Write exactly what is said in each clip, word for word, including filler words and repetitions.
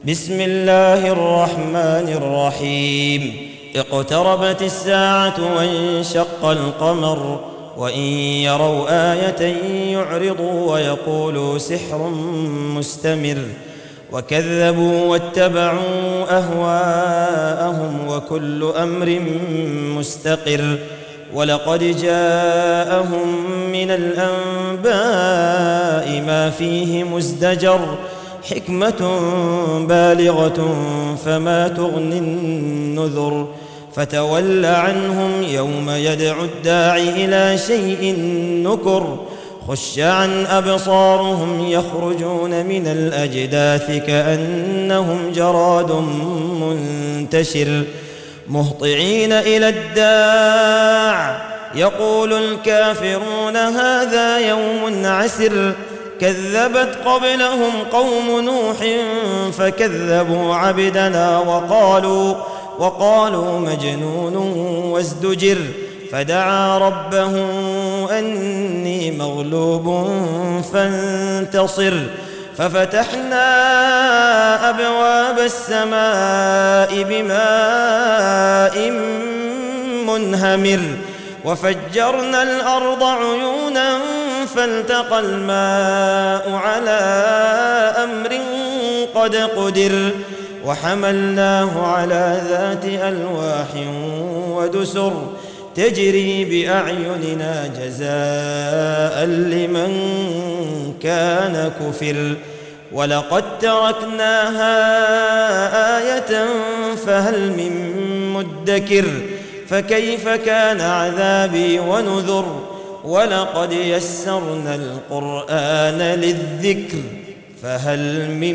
بسم الله الرحمن الرحيم اقتربت الساعة وانشق القمر وإن يروا آية يعرضوا ويقولوا سحر مستمر وكذبوا واتبعوا أهواءهم وكل أمر مستقر ولقد جاءهم من الأنباء ما فيه مزدجر حكمة بالغة فما تغني النذر فتول عنهم يوم يدعو الداعي إلى شيء نكر خش عن أبصارهم يخرجون من الأجداث كأنهم جراد منتشر مهطعين إلى الداع يقول الكافرون هذا يوم عسر كذبت قبلهم قوم نوح فكذبوا عبدنا وقالوا وقالوا مجنون وازدجر فدعا ربه أني مغلوب فانتصر ففتحنا أبواب السماء بماء منهمر وفجرنا الأرض عيونا فالتقى الماء على أمر قد قدر وحملناه على ذات ألواح ودسر تجري بأعيننا جزاء لمن كان كفر ولقد تركناها آية فهل من مدكر فكيف كان عذابي ونذر ولقد يسرنا القرآن للذكر فهل من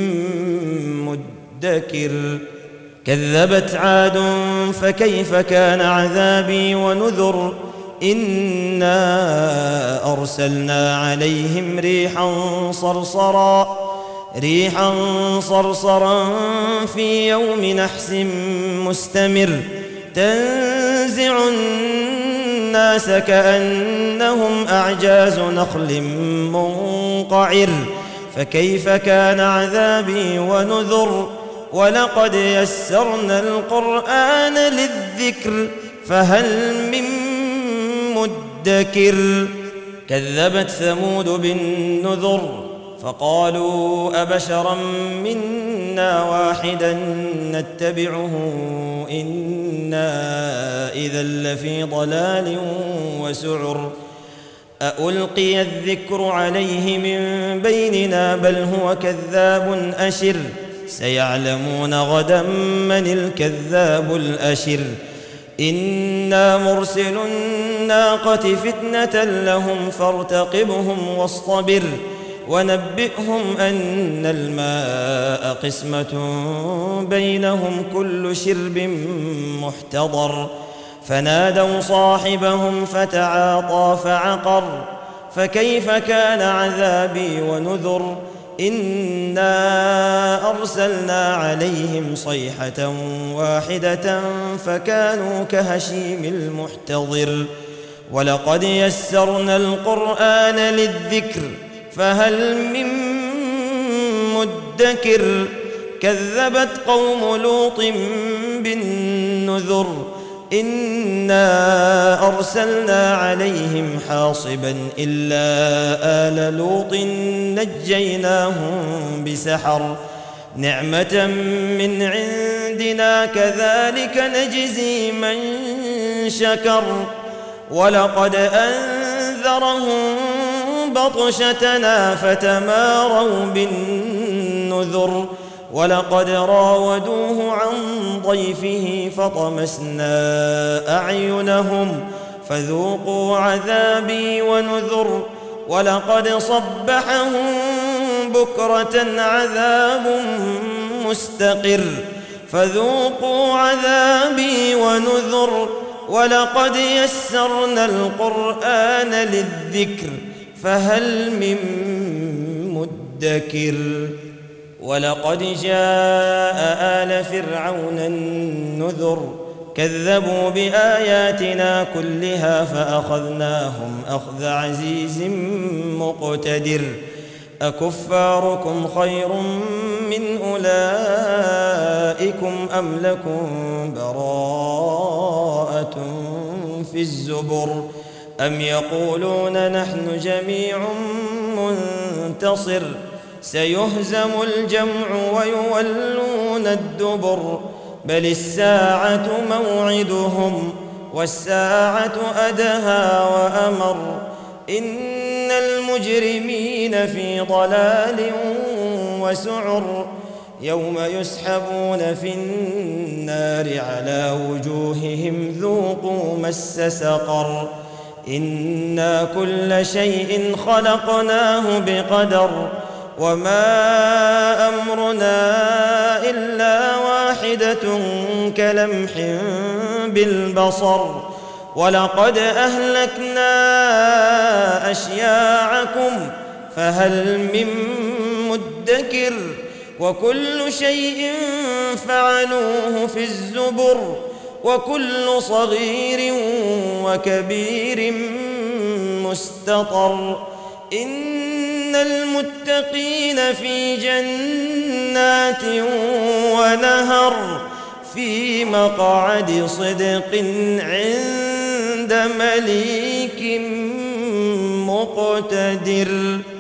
مدكر كذبت عاد فكيف كان عذابي ونذر إنا أرسلنا عليهم ريحا صرصرا ريحا صرصرا في يوم نحس مستمر تنزع الناس كأنهم أعجاز نخل منقعر فكيف كان عذابي ونذر ولقد يسرنا القرآن للذكر فهل من مدكر كذبت ثمود بالنذر فقالوا أبشرا منا واحدا نتبعه إنا إذا لفي ضلال وسعر أألقي الذكر عليه من بيننا بل هو كذاب أشر سيعلمون غدا من الكذاب الأشر إنا مرسل الناقة فتنة لهم فارتقبهم واصطبر ونبئهم أن الماء قسمة بينهم كل شرب محتضر فنادوا صاحبهم فتعاطى فعقر فكيف كان عذابي ونذر إنا أرسلنا عليهم صيحة واحدة فكانوا كهشيم المحتضر ولقد يسرنا القرآن للذكر فهل من مدكر كذبت قوم لوط بالنذر إنا أرسلنا عليهم حاصبا إلا آل لوط نجيناهم بسحر نعمة من عندنا كذلك نجزي من شكر ولقد أنذرهم بطشتنا فتماروا بالنذر ولقد راودوه عن ضيفه فطمسنا أعينهم فذوقوا عذابي ونذر ولقد صبحهم بكرة عذاب مستقر فذوقوا عذابي ونذر ولقد يسرنا القرآن للذكر فهل من مدكر ولقد جاء آل فرعون النذر كذبوا بآياتنا كلها فأخذناهم أخذ عزيز مقتدر أكفاركم خير من من أولئكم أم لكم براءة في الزبر أم يقولون نحن جميع منتصر سيهزم الجمع ويولون الدبر بل الساعة موعدهم والساعة أدهى وأمر إن المجرمين في ضلال وسعر يوم يسحبون في النار على وجوههم ذوقوا مس سقر إنا كل شيء خلقناه بقدر وما أمرنا إلا واحدة كلمح بالبصر ولقد أهلكنا أشياعكم فهل من مدكر وكل شيء فعلوه في الزبر وكل صغير وكبير مستطر إن المتقين في جنات ونهر في مقعد صدق عند مليك مقتدر.